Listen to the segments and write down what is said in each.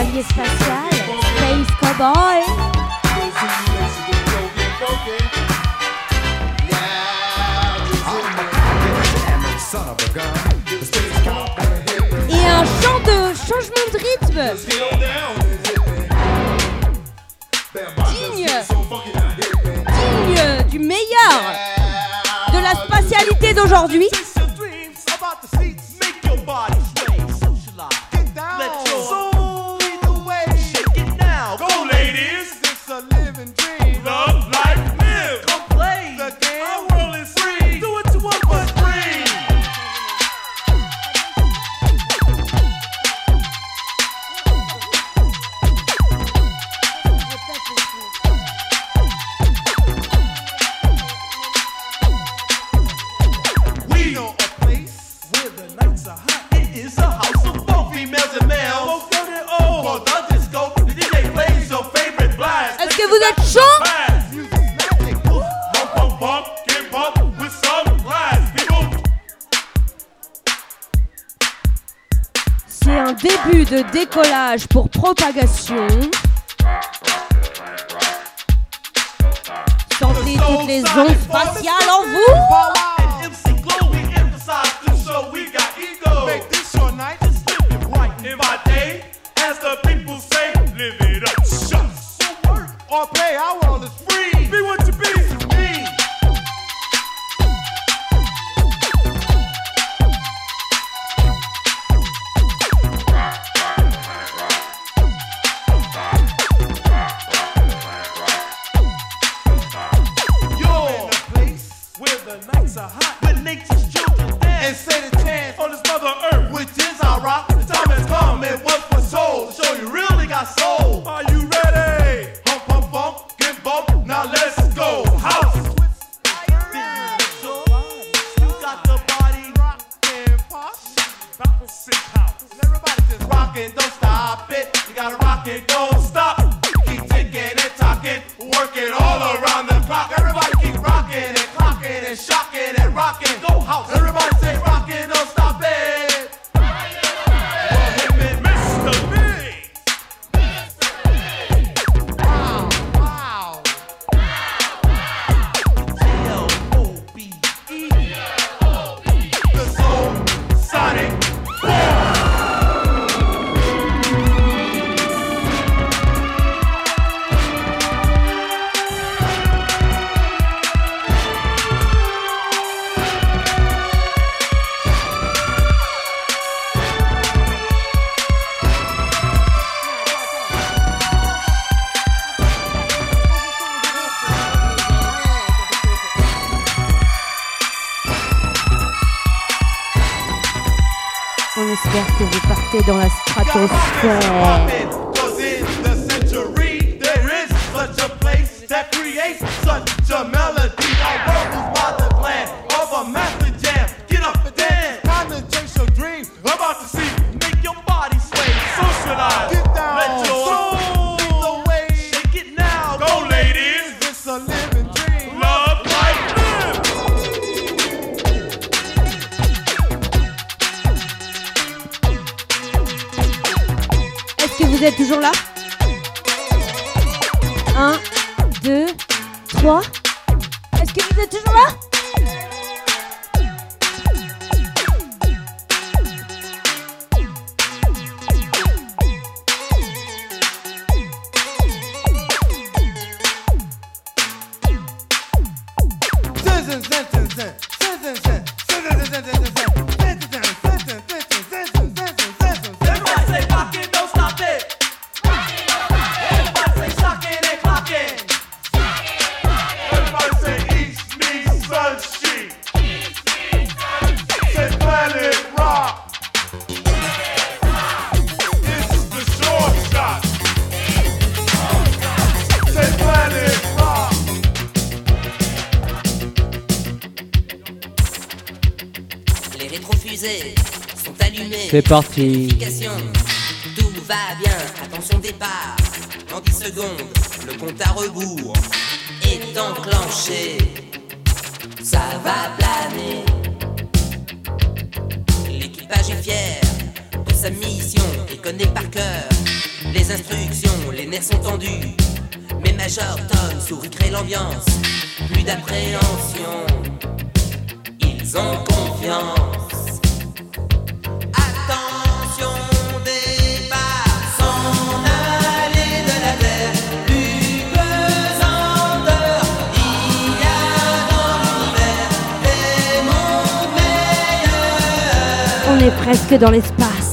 chevalier spatial, Space Cowboy. Et un chant de changement de rythme digne du meilleur de la spatialité d'aujourd'hui. C'est un début de décollage pour propagation. Sentez toutes les ondes spatiales en vous. On espère que vous partez dans la stratosphère. Vous êtes toujours là? 1, 2, 3. Est-ce que vous êtes toujours là? C'est parti. Tout va bien, attention départ. En 10 secondes, le compte à rebours est enclenché. Ça va planer. L'équipage est fier de sa mission et connaît par cœur les instructions, les nerfs sont tendus. Mais Major Tom sourit, crée l'ambiance, plus d'appréhension, ils ont confiance. Attention, départ, s'en aller de la terre, plus pesanteur, il y a dans l'univers des mondes meilleurs. On est presque dans l'espace.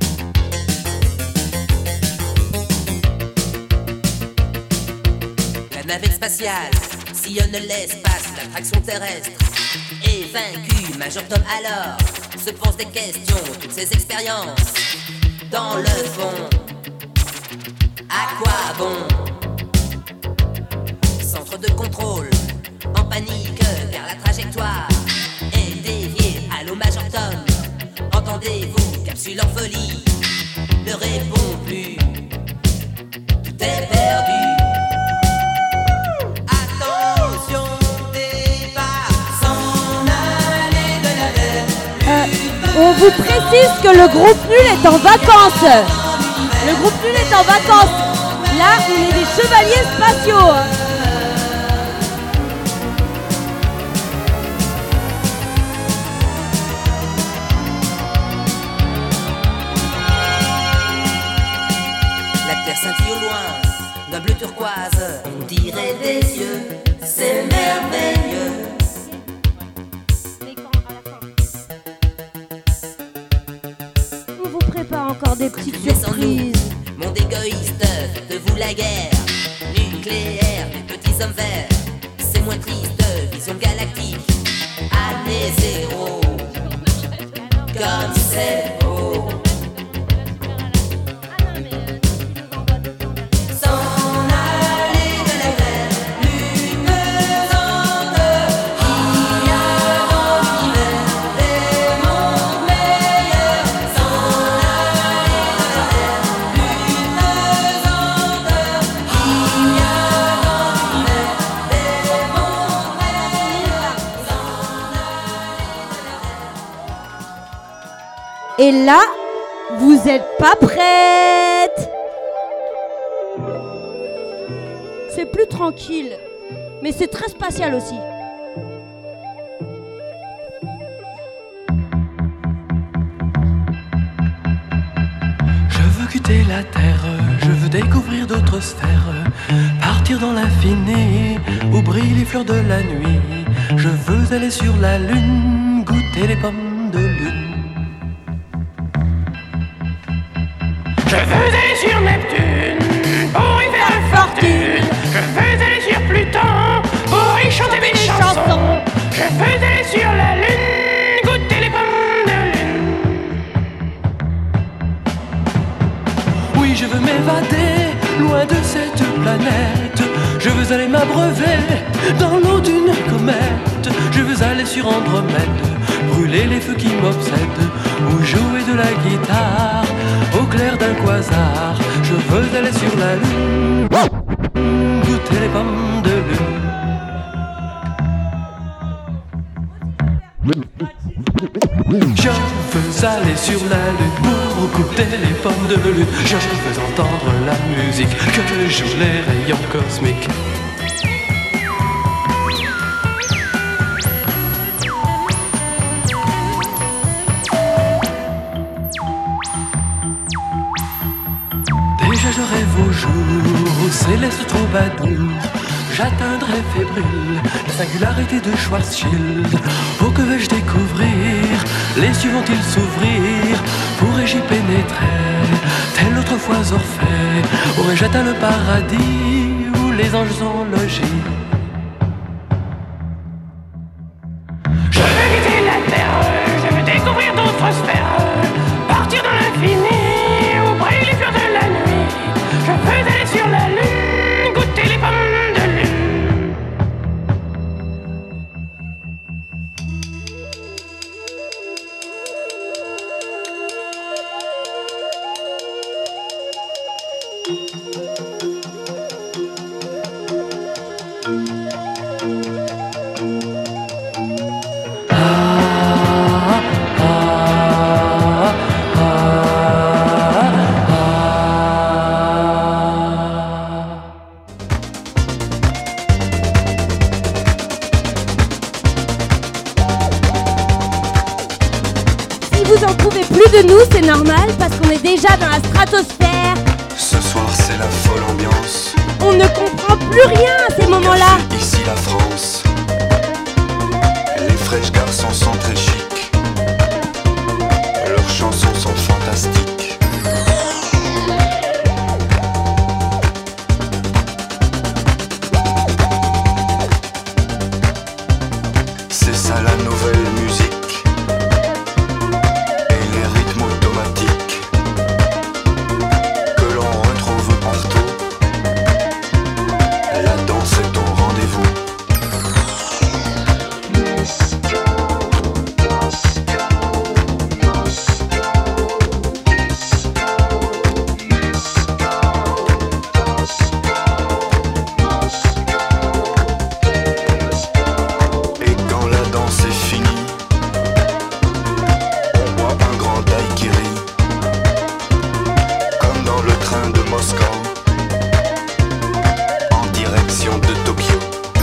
La navette spatiale sillonne l'espace, l'attraction terrestre est vaincue. Major Tom alors se pose des questions, toutes ses expériences dans le fond. À quoi bon? Centre de contrôle en panique car la trajectoire est déviée. Allô Major Tom, entendez-vous? Capsule en folie ne répond plus, tout est perdu. On vous précise que le groupe nul est en vacances. Le groupe nul est en vacances. Là, on est des chevaliers spatiaux. La terre scintille au loin, d'un bleu turquoise, on dirait des yeux, c'est merveilleux. On vous prépare encore des petites surprises. Monde égoïste, faites-vous la guerre nucléaire, les petits hommes verts, c'est moins triste, vision galactique, année zéro, comme c'est beau. S'en aller de la terre, plus pesante, il y a dans l'univers des mondes meilleurs. S'en aller de la terre, plus pesante, il y a dans l'univers des mondes meilleurs. Et là, vous êtes pas prête. C'est plus tranquille, mais c'est très spatial aussi. Je veux quitter la Terre, je veux découvrir d'autres sphères, partir dans l'infini où brillent les fleurs de la nuit. Je veux aller sur la Lune, goûter les pommes de lune. Je veux aller sur Neptune pour y faire fortune. Je veux aller sur Pluton pour y chanter mes chansons. Je veux aller sur la Lune, goûter les pommes de lune. Oui, je veux m'évader loin de cette planète. Je veux aller m'abreuver dans l'eau d'une comète. Je veux aller sur Andromède, brûler les feux qui m'obsèdent, ou jouer de la guitare au clair d'un quasar. Je veux aller sur la Lune, goûter les pommes de lune. Je veux aller sur la Lune pour goûter les pommes de lune. Je veux entendre la musique que jouent les rayons cosmiques. Déjà je rêve au jour au céleste troubadour. J'atteindrai fébrile la singularité de Schwarzschild. Oh, que vais-je découvrir? Les cieux vont-ils s'ouvrir? Pourrais-je y pénétrer? Telle autrefois Orphée, aurais-je atteint le paradis où les anges sont logis? Je veux quitter la Terre, je veux découvrir d'autres sphères, partir dans l'infini où brillent les fleurs de la nuit. Je veux aller sur la Lune, goûter les pommes de lune. normal parce qu'on est déjà dans la stratosphère. Ce soir c'est la folle ambiance. On ne comprend plus rien à ces moments-là. Ici la France. Les fraîches garçons sont très chics. Leurs chansons sont fantastiques. C'est ça la nouvelle musique. Et les rythmes automatiques que l'on retrouve partout. La danse est au rendez-vous. Et quand la danse est finie, on boit un grand daiquiri, comme dans le train de Moscou, en direction de Tokyo.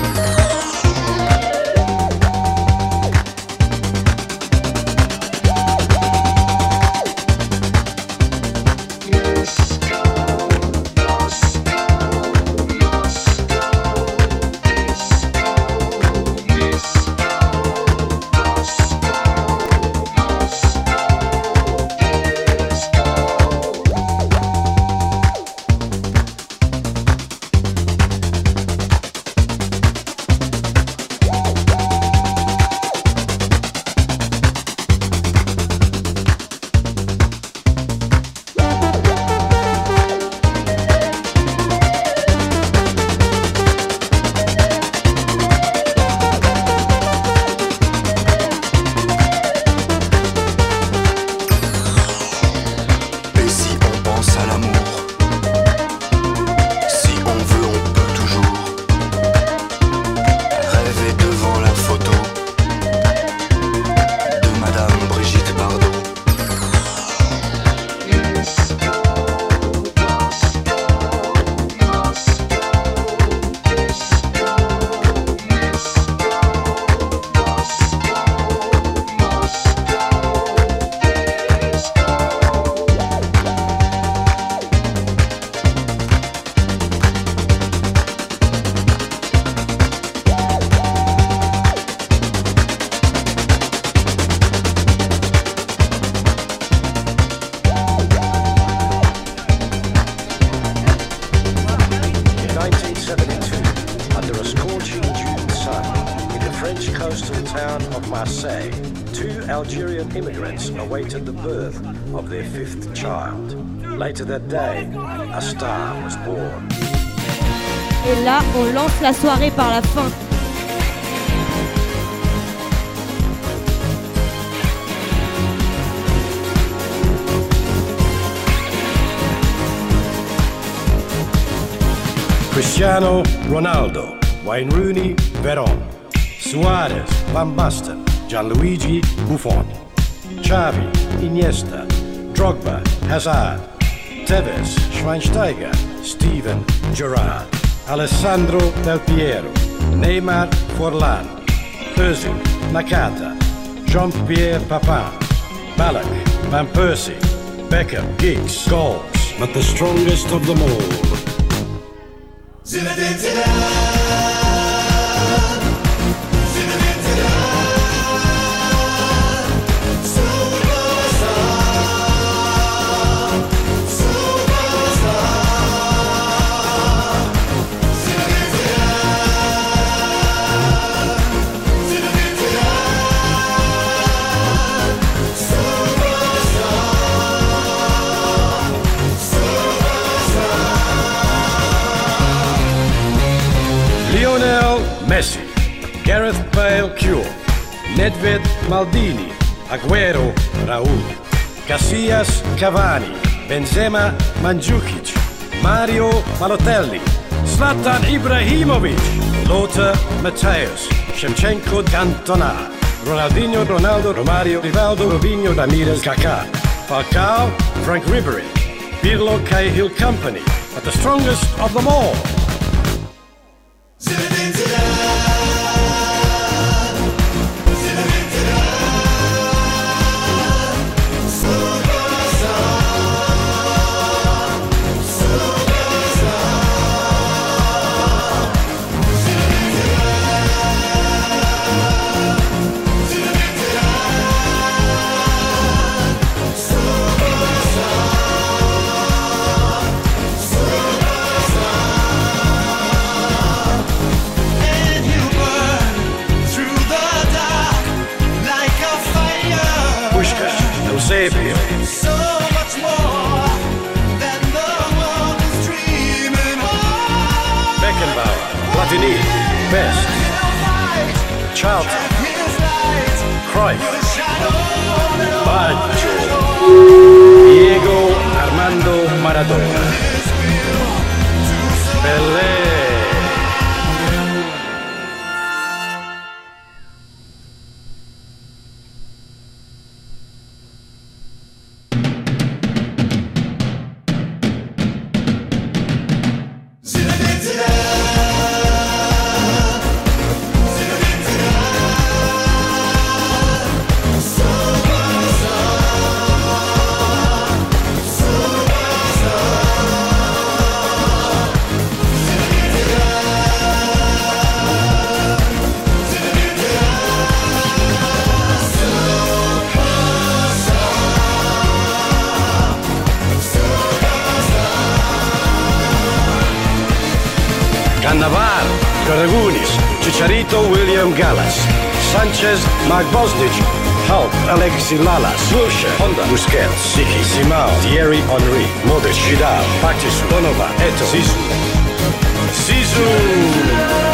Et si on pense à l'amour, si on veut on peut toujours rêver devant la photo de Madame Brigitte Bardot. In 1972, under a scorching June sun, in the French coastal town of Marseille, two Algerian immigrants awaited the birth of their fifth child. Later that day, a star was born. Et là, on lance la soirée par la fin. Cristiano Ronaldo, Wayne Rooney, Veron, Suarez, Van Basten, Gianluigi Buffon, Xavi, Iniesta, Drogba, Hazard, Tevez, Schweinsteiger, Steven Gerrard, Alessandro Del Piero, Neymar Forlan, Özil, Nakata, Jean-Pierre Papin, Ballack, Van Persie, Beckham, Giggs, Scholes, but the strongest of them all. Zinedine Zidane. Zinedine Zidane. Superstar. Superstar. Zinedine Zidane. Zinedine Zidane. Superstar. Lionel Messi, Gareth Bale Cure, Nedved Maldini, Agüero Raúl, Casillas Cavani, Benzema Mandzukic, Mario Balotelli, Zlatan Ibrahimovic, Lothar Matthäus, Shevchenko Cantona, Ronaldinho, Ronaldo, Romario, Rivaldo, Robinho, Ramirez, Kaká, Falcao, Frank Ribery, Pirlo, Cahill Company, but the strongest of them all. Zinedine Zidane. Zinedine Zidane. Superstar. savior. So much more than the world is dreaming of. Beckenbauer, Platini, Best, Charlton, His light, Cruyff, the shadow of it all. Baggio, Diego Armando Maradona, Pelé. Cannavaro, Karagunis, Chicharito, William Gallas, Sanchez, Mark Bosnich, Hulk, Alexis Lalas, Wilshere, Honda, Busquets, Siki, Simao, Thierry Henry, Modric, Vidal, Patrice, Donovan, Eto'o, Zizou.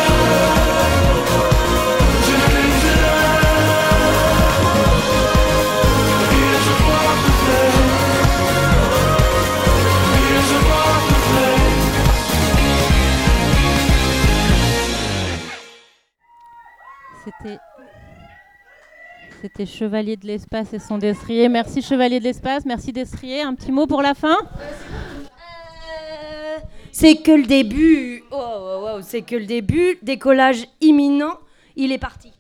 C'était Chevalier de l'Espace et son destrier. Merci Chevalier de l'Espace, merci destrier. Un petit mot pour la fin? C'est que le début. Oh, c'est que le début. Décollage imminent. Il est parti.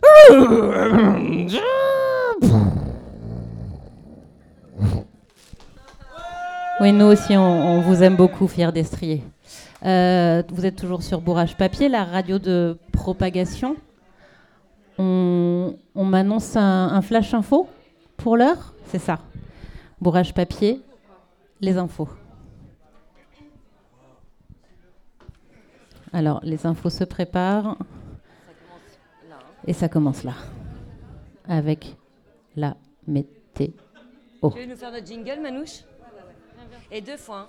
Oui, nous aussi, on vous aime beaucoup, fiers destrier. Vous êtes toujours sur Bourrage Papier, la radio de propagation. On m'annonce un flash info pour l'heure, c'est ça. Bourrage Papier, les infos. Alors, les infos se préparent. Et ça commence là. Avec la météo. Tu veux nous faire notre jingle, Manouche? Et 2 fois.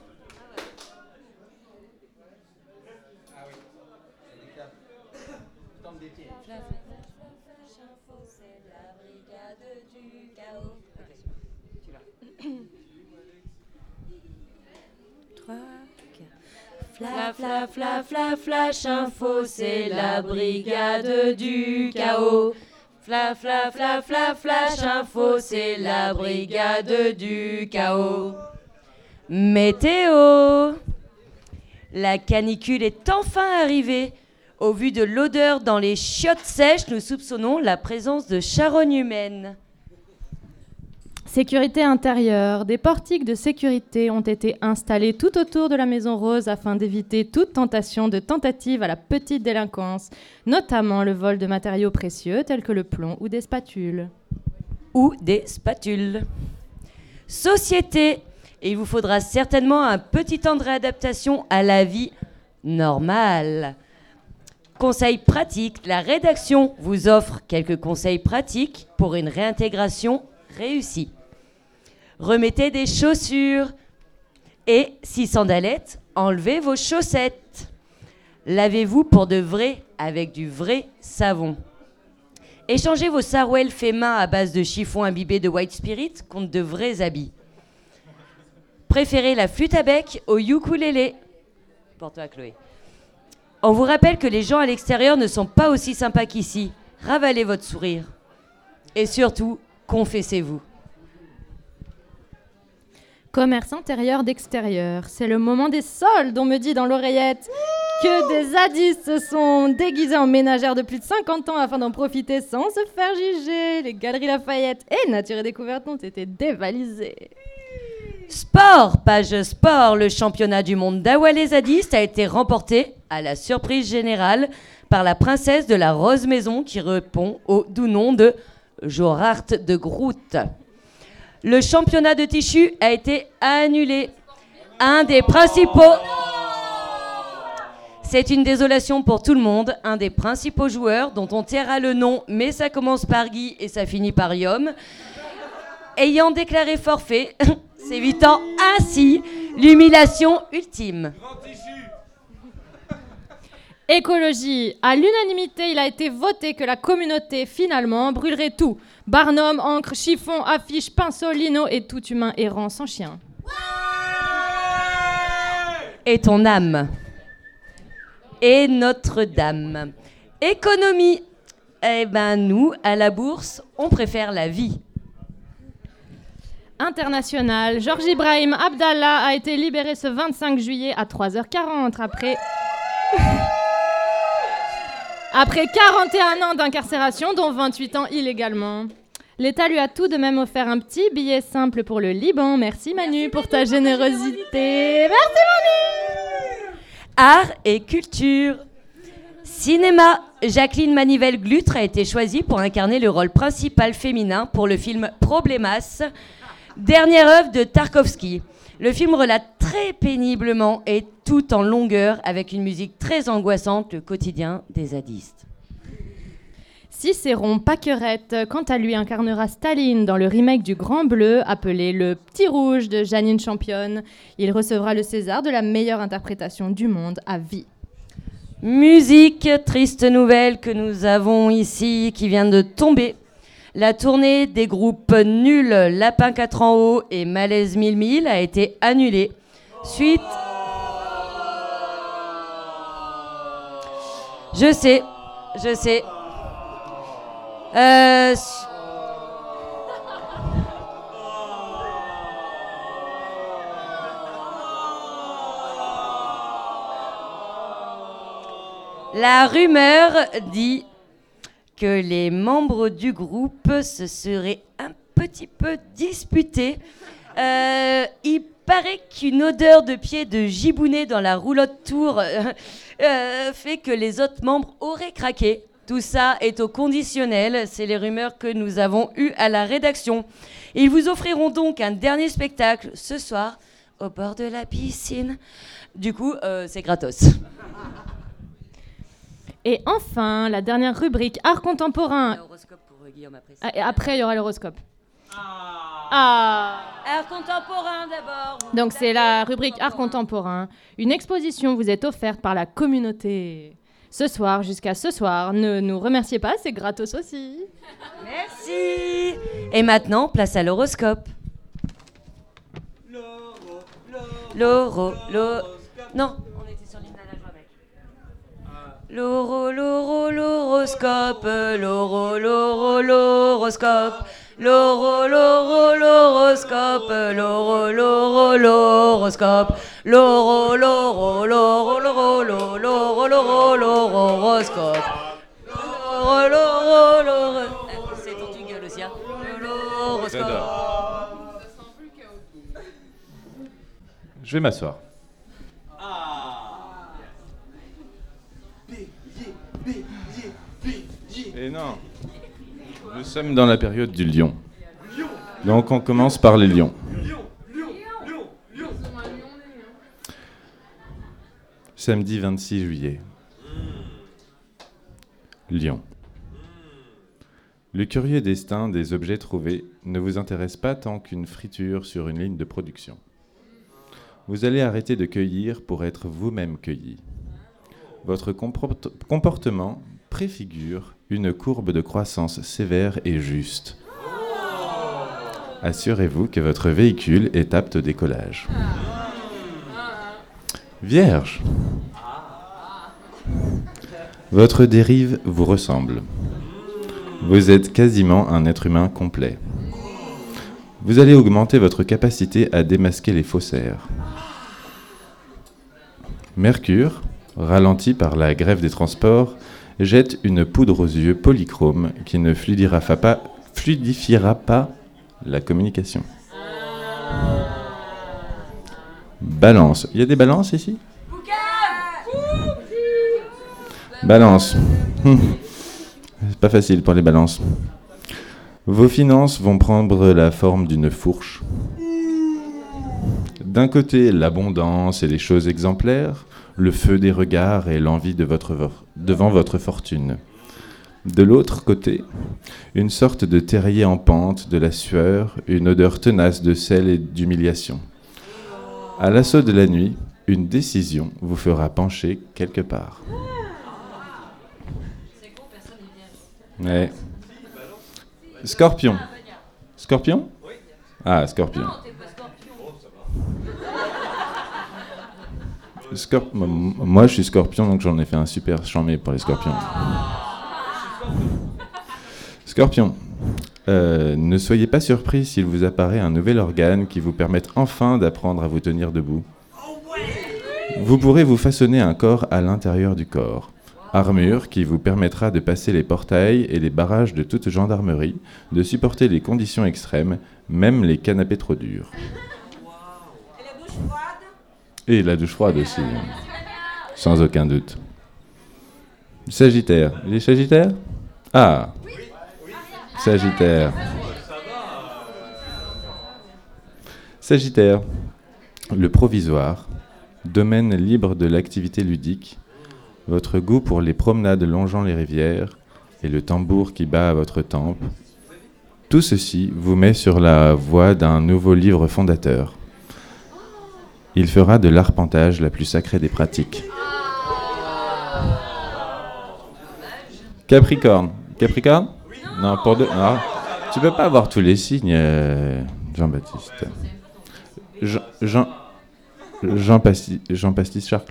Flash info, c'est la brigade du chaos. Flash info, c'est la brigade du chaos. Météo. La canicule est enfin arrivée. Au vu de l'odeur dans les chiottes sèches, nous soupçonnons la présence de charognes humaines. Sécurité intérieure. Des portiques de sécurité ont été installés tout autour de la Maison Rose afin d'éviter toute tentation de tentative à la petite délinquance, notamment le vol de matériaux précieux tels que le plomb ou des spatules. Société. Et il vous faudra certainement un petit temps de réadaptation à la vie normale. Conseils pratiques. La rédaction vous offre quelques conseils pratiques pour une réintégration réussie. Remettez des chaussures. Et, si sandalettes, enlevez vos chaussettes. Lavez-vous pour de vrai avec du vrai savon. Échangez vos sarouels faits main à base de chiffon imbibé de white spirit contre de vrais habits. Préférez la flûte à bec au ukulélé. Pour toi, Chloé. On vous rappelle que les gens à l'extérieur ne sont pas aussi sympas qu'ici. Ravalez votre sourire. Et surtout, confessez-vous. Commerce intérieur d'extérieur. C'est le moment des soldes, on me dit dans l'oreillette que des zadistes se sont déguisés en ménagères de plus de 50 ans afin d'en profiter sans se faire juger. Les Galeries Lafayette et Nature et Découverte ont été dévalisées. Sport, page sport. Le championnat du monde d'Awalais zadiste a été remporté, à la surprise générale, par la princesse de la Rose Maison qui répond au doux nom de Jorart de Groot. Le championnat de tissu a été annulé. Un des principaux... C'est une désolation pour tout le monde. Un des principaux joueurs, dont on taira le nom, mais ça commence par Guy et ça finit par Yom, ayant déclaré forfait, s'évitant ainsi l'humiliation ultime. Écologie. À l'unanimité, il a été voté que la communauté, finalement, brûlerait tout. Barnum, encre, chiffon, affiche, pinceau, lino et tout humain errant sans chien. Et ton âme. Et Notre-Dame. Économie. Eh ben nous, à la bourse, on préfère la vie. International. Georges Ibrahim Abdallah a été libéré ce 25 juillet à 3h40 après 41 ans d'incarcération, dont 28 ans illégalement. L'État lui a tout de même offert un petit billet simple pour le Liban. Merci Manu pour ta générosité. Merci Manu. Art et culture. Cinéma. Jacqueline Manivelle-Glutre a été choisie pour incarner le rôle principal féminin pour le film Problémas, dernière œuvre de Tarkovsky. Le film relate très péniblement et tout en longueur, avec une musique très angoissante, le quotidien des zadistes. Cicéron Paquerette, quant à lui, incarnera Staline dans le remake du Grand Bleu, appelé Le Petit Rouge de Janine Championne. Il recevra le César de la meilleure interprétation du monde à vie. Musique, triste nouvelle que nous avons ici, qui vient de tomber. La tournée des groupes Nul, Lapin 4 en haut et Malaise 1000 a été annulée. Suite... Je sais. La rumeur dit que les membres du groupe se seraient un petit peu disputés. Il paraît qu'une odeur de pied de gibounet dans la roulotte tour fait que les autres membres auraient craqué. Tout ça est au conditionnel, c'est les rumeurs que nous avons eues à la rédaction. Ils vous offriront donc un dernier spectacle ce soir au bord de la piscine. Du coup, c'est gratos. Et enfin, la dernière rubrique, art contemporain. L'horoscope pour Guillaume après. Et après, il y aura l'horoscope. Art contemporain d'abord. Donc c'est la rubrique art contemporain. Une exposition vous est offerte par la communauté. Ce soir, jusqu'à ce soir, ne nous remerciez pas, c'est gratos aussi. Merci. Et maintenant, place à l'horoscope. Non, on était sur l'hymne à la joie, mec. L'horoscope. L'horoscope. L'horoscope. C'est ton jingle aussi, hein. L'horoscope. Je vais m'asseoir. Et non, nous sommes dans la période du lion. Donc on commence par les lions. Samedi 26 juillet. Lion. Le curieux destin des objets trouvés ne vous intéresse pas tant qu'une friture sur une ligne de production. Vous allez arrêter de cueillir pour être vous-même cueilli. Votre comportement préfigure une courbe de croissance sévère et juste. Assurez-vous que votre véhicule est apte au décollage. Vierge. Votre dérive vous ressemble. Vous êtes quasiment un être humain complet. Vous allez augmenter votre capacité à démasquer les faussaires. Mercure, ralenti par la grève des transports, jette une poudre aux yeux polychrome qui ne fluidifiera pas la communication. Balance. Il y a des balances ici ? Balance. C'est pas facile pour les balances. Vos finances vont prendre la forme d'une fourche. D'un côté, l'abondance et les choses exemplaires, le feu des regards et l'envie devant votre fortune. De l'autre côté, une sorte de terrier en pente, de la sueur, une odeur tenace de sel et d'humiliation. À l'assaut de la nuit, une décision vous fera pencher quelque part. Ouais. Scorpion. Scorpion ? Ah, Scorpion. Moi, je suis Scorpion, donc j'en ai fait un super chambé pour les Scorpions. Scorpion. Ne soyez pas surpris s'il vous apparaît un nouvel organe qui vous permette enfin d'apprendre à vous tenir debout. Vous pourrez vous façonner un corps à l'intérieur du corps. Armure qui vous permettra de passer les portails et les barrages de toute gendarmerie, de supporter les conditions extrêmes, même les canapés trop durs. Et la douche froide aussi, sans aucun doute. Sagittaire. Les Sagittaires ? Ah, Sagittaire. Sagittaire. Le provisoire, domaine libre de l'activité ludique, votre goût pour les promenades longeant les rivières et le tambour qui bat à votre tempe, tout ceci vous met sur la voie d'un nouveau livre fondateur. Il fera de l'arpentage la plus sacrée des pratiques. Capricorne. Capricorne ? Non, pour deux. Non, tu peux pas avoir tous les signes, Jean-Baptiste. Jean-Baptiste Charclot ?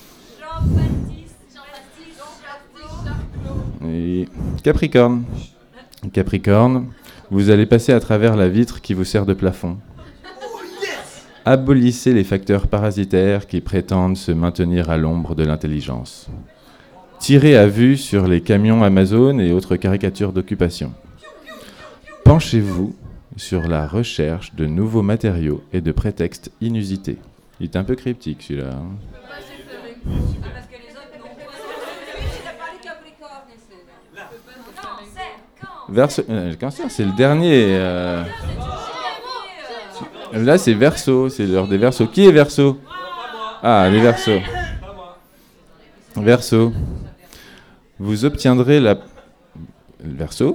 Et Capricorne. Capricorne, vous allez passer à travers la vitre qui vous sert de plafond. Abolissez les facteurs parasitaires qui prétendent se maintenir à l'ombre de l'intelligence. Tirez à vue sur les camions Amazon et autres caricatures d'occupation. Penchez-vous sur la recherche de nouveaux matériaux et de prétextes inusités. Il est un peu cryptique celui-là. Le Cancer, c'est le dernier. Là, c'est Verseau, c'est l'heure des Verseaux. Qui est Verseau ? Ah, les Verseaux. Verseau. Vous obtiendrez la... Verseau ?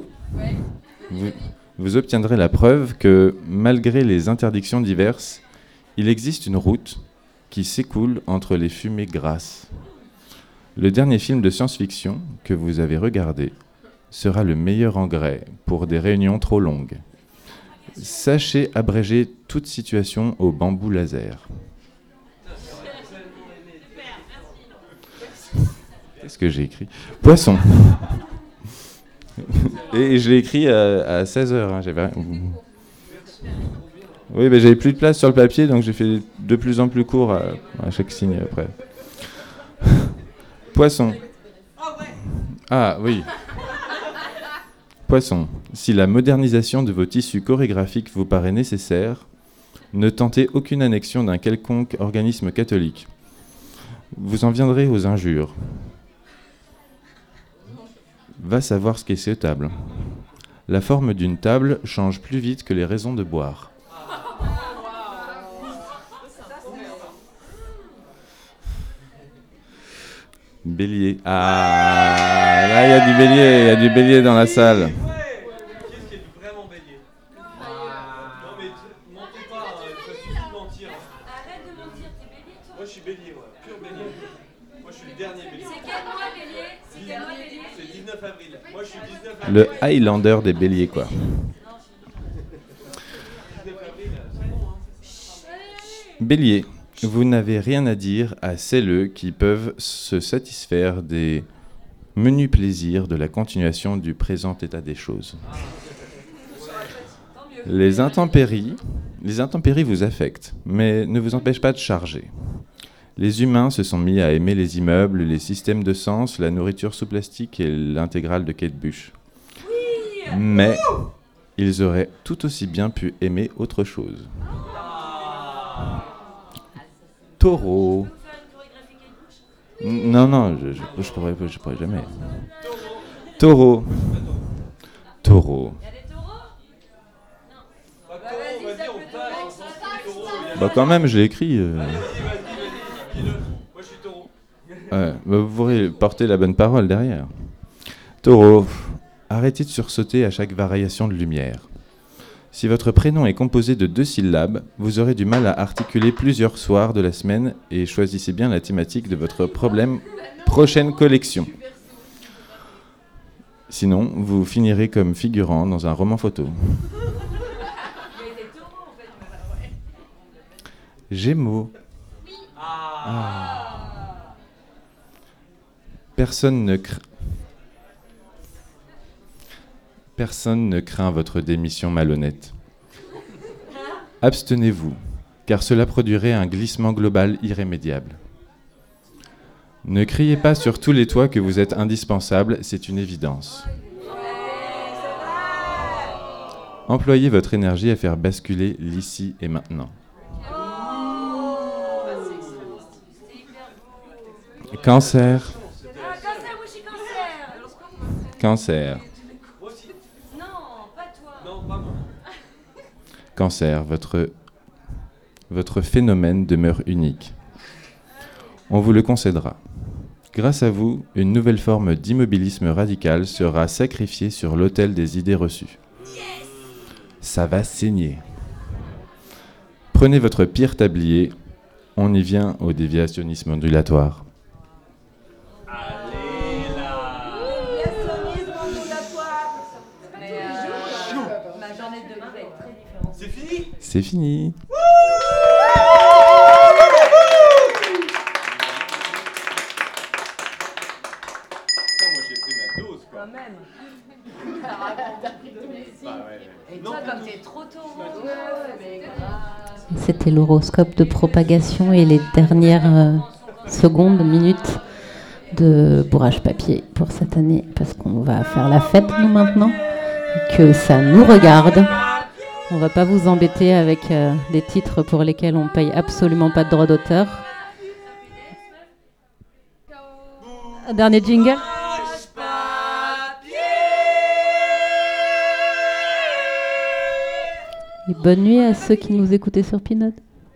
Vous obtiendrez la preuve que, malgré les interdictions diverses, il existe une route qui s'écoule entre les fumées grasses. Le dernier film de science-fiction que vous avez regardé sera le meilleur engrais pour des réunions trop longues. Sachez abréger toute situation au bambou laser. Qu'est-ce que j'ai écrit ? Poisson. Et je l'ai écrit à 16h. Oui, mais j'avais plus de place sur le papier, donc j'ai fait de plus en plus court à chaque signe après. Poisson. Ah oui. Poisson. Si la modernisation de vos tissus chorégraphiques vous paraît nécessaire, ne tentez aucune annexion d'un quelconque organisme catholique. Vous en viendrez aux injures. Va savoir ce qu'est cette table. La forme d'une table change plus vite que les raisons de boire. Bélier. Ah, là, il y a du bélier, il y a du bélier dans la salle. Qu'est-ce qui est vraiment bélier ? Non mais mentez pas, il suffit de mentir. Arrête de mentir, t'es bélier toi ? Moi je suis bélier, ouais, pur bélier. Moi je suis le dernier bélier. C'est quel mois bélier ? C'est quel mois bélier ? C'est 19 avril. Moi je suis 19 avril. Le Highlander des béliers, quoi. 19 avril, c'est bon, hein. Bélier. Vous n'avez rien à dire à celles qui peuvent se satisfaire des menus plaisirs de la continuation du présent état des choses. Les intempéries vous affectent, mais ne vous empêchent pas de charger. Les humains se sont mis à aimer les immeubles, les systèmes de sens, la nourriture sous plastique et l'intégrale de Kate Bush. Mais ils auraient tout aussi bien pu aimer autre chose. Taureau. Non, je pourrais jamais. Taureau. Taureau. Bah quand même, je l'ai écrit. Moi je suis taureau. Ouais, bah vous pourrez porter la bonne parole derrière. Taureau, arrêtez de sursauter à chaque variation de lumière. Si votre prénom est composé de 2 syllabes, vous aurez du mal à articuler plusieurs soirs de la semaine et choisissez bien la thématique de votre prochaine collection. Sinon, vous finirez comme figurant dans un roman photo. Gémeaux. Ah. Personne ne craint votre démission malhonnête. Abstenez-vous, car cela produirait un glissement global irrémédiable. Ne criez pas sur tous les toits que vous êtes indispensable, c'est une évidence. Employez votre énergie à faire basculer l'ici et maintenant. Cancer. Cancer. Non, pas toi. Non, pas moi. Cancer, votre phénomène demeure unique. On vous le concédera. Grâce à vous, une nouvelle forme d'immobilisme radical sera sacrifiée sur l'autel des idées reçues. Ça va saigner. Prenez votre pire tablier, on y vient au déviationnisme ondulatoire. Ma journée de demain va être très différente. C'est fini? C'est fini. Moi j'ai pris ma dose quoi. Quand même. Et Non, toi, pas comme tous. t'es trop tôt. Mais grave. C'était l'horoscope de propagation et les dernières secondes, minutes de bourrage papier pour cette année, parce qu'on va faire la fête nous maintenant, et que ça nous regarde. On va pas vous embêter avec des titres pour lesquels on paye absolument pas de droit d'auteur. Un dernier jingle. Et bonne nuit à ceux qui nous écoutaient sur Pinot.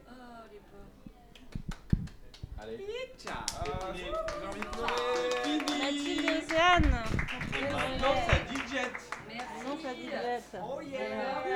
Mathilde et Océane. Maintenant ça dit jet. Merci. Oh yeah.